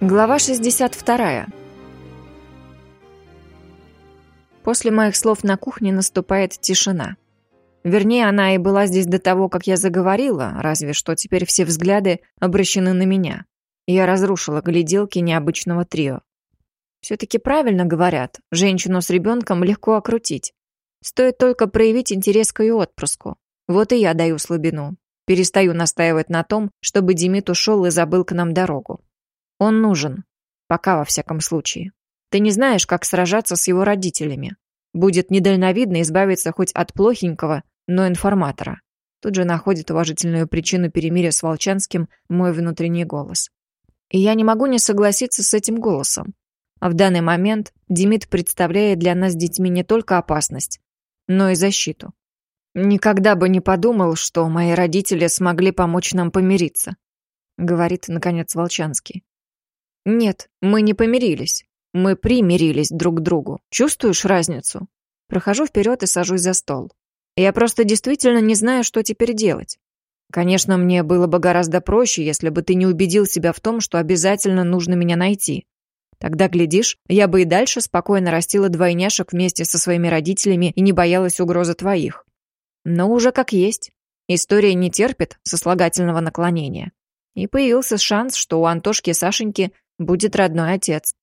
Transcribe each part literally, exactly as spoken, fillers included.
Глава шестьдесят вторая. После моих слов на кухне наступает тишина. Вернее, она и была здесь до того, как я заговорила, разве что теперь все взгляды обращены на меня. Я разрушила гляделки необычного трио. Все-таки правильно говорят, женщину с ребенком легко окрутить. Стоит только проявить интерес к ее отпрыску. Вот и я даю слабину. Перестаю настаивать на том, чтобы Демид ушел и забыл к нам дорогу. Он нужен. Пока, во всяком случае. Ты не знаешь, как сражаться с его родителями. Будет недальновидно избавиться хоть от плохенького, но информатора. Тут же находит уважительную причину перемирия с Волчанским мой внутренний голос. И я не могу не согласиться с этим голосом. А в данный момент Демид представляет для нас с детьми не только опасность, но и защиту. Никогда бы не подумал, что мои родители смогли помочь нам помириться, говорит, наконец, Волчанский. Нет, мы не помирились. Мы примирились друг к другу. Чувствуешь разницу? Прохожу вперед и сажусь за стол. Я просто действительно не знаю, что теперь делать. Конечно, мне было бы гораздо проще, если бы ты не убедил себя в том, что обязательно нужно меня найти. Тогда, глядишь, я бы и дальше спокойно растила двойняшек вместе со своими родителями и не боялась угрозы твоих. Но уже как есть. История не терпит сослагательного наклонения. И появился шанс, что у Антошки и Сашеньки будет родной отец.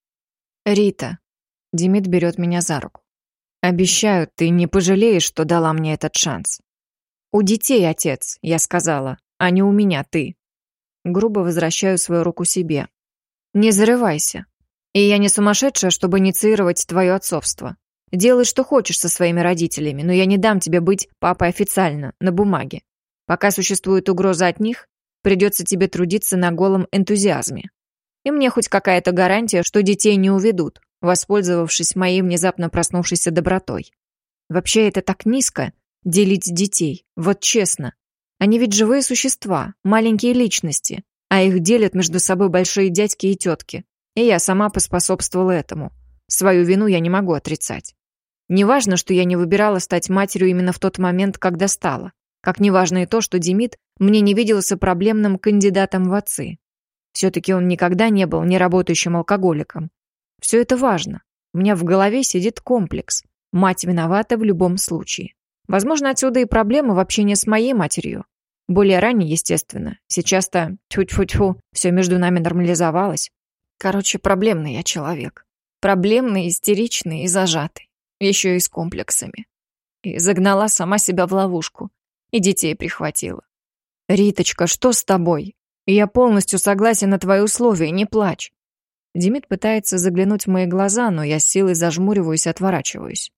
Рита. Демид берет меня за руку. Обещаю, ты не пожалеешь, что дала мне этот шанс. У детей отец, я сказала, а не у меня ты. Грубо возвращаю свою руку себе. Не зарывайся. И я не сумасшедшая, чтобы инициировать твое отцовство. Делай, что хочешь со своими родителями, но я не дам тебе быть папой официально, на бумаге. Пока существует угроза от них, придется тебе трудиться на голом энтузиазме. И мне хоть какая-то гарантия, что детей не уведут, воспользовавшись моей внезапно проснувшейся добротой. Вообще это так низко — делить детей, вот честно. Они ведь живые существа, маленькие личности, а их делят между собой большие дядьки и тетки. И я сама поспособствовала этому. Свою вину я не могу отрицать. Неважно, что я не выбирала стать матерью именно в тот момент, когда стала. Как неважно и то, что Демид мне не виделся проблемным кандидатом в отцы. Все-таки он никогда не был неработающим алкоголиком. Все это важно. У меня в голове сидит комплекс. Мать виновата в любом случае. Возможно, отсюда и проблема в общении с моей матерью. Более ранее, естественно. Сейчас-то, тьфу-тьфу-тьфу, все между нами нормализовалось. Короче, проблемный я человек. Проблемный, истеричный и зажатый. Еще и с комплексами. И загнала сама себя в ловушку. И детей прихватила. «Риточка, что с тобой? Я полностью согласен на твои условия, не плачь». Демид пытается заглянуть в мои глаза, но я с силой зажмуриваюсь и отворачиваюсь.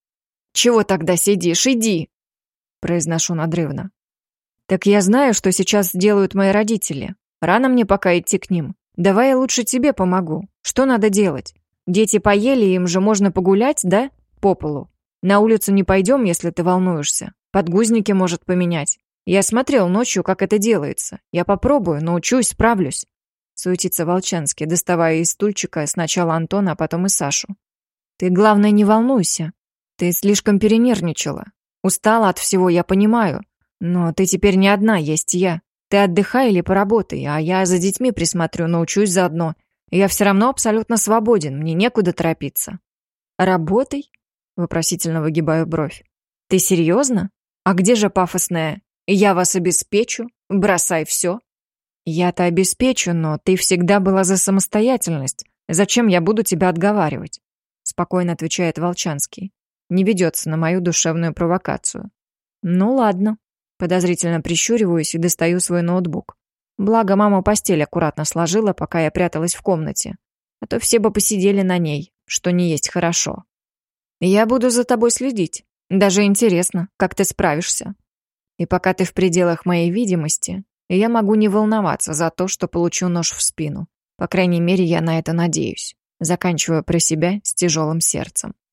«Чего тогда сидишь? Иди!» Произношу надрывно. «Так я знаю, что сейчас делают мои родители. Рано мне пока идти к ним. Давай я лучше тебе помогу. Что надо делать? Дети поели, им же можно погулять, да? По полу. На улицу не пойдем, если ты волнуешься. Подгузники может поменять. Я смотрел ночью, как это делается. Я попробую, научусь, справлюсь». Суетится Волчанский, доставая из стульчика сначала Антона, а потом и Сашу. «Ты, главное, не волнуйся. Ты слишком перенервничала. Устала от всего, я понимаю. Но ты теперь не одна, есть я. Ты отдыхай или поработай, а я за детьми присмотрю, научусь заодно. Я все равно абсолютно свободен, мне некуда торопиться». «Работай?» — вопросительно выгибаю бровь. «Ты серьезно? А где же пафосное «я вас обеспечу, бросай все»?» «Я-то обеспечу, но ты всегда была за самостоятельность. Зачем я буду тебя отговаривать?» Спокойно отвечает Волчанский. Не ведется на мою душевную провокацию. «Ну ладно». Подозрительно прищуриваюсь и достаю свой ноутбук. Благо, мама постель аккуратно сложила, пока я пряталась в комнате. А то все бы посидели на ней, что не есть хорошо. «Я буду за тобой следить. Даже интересно, как ты справишься. И пока ты в пределах моей видимости, я могу не волноваться за то, что получу нож в спину. По крайней мере, я на это надеюсь. Заканчиваю про себя с тяжелым сердцем.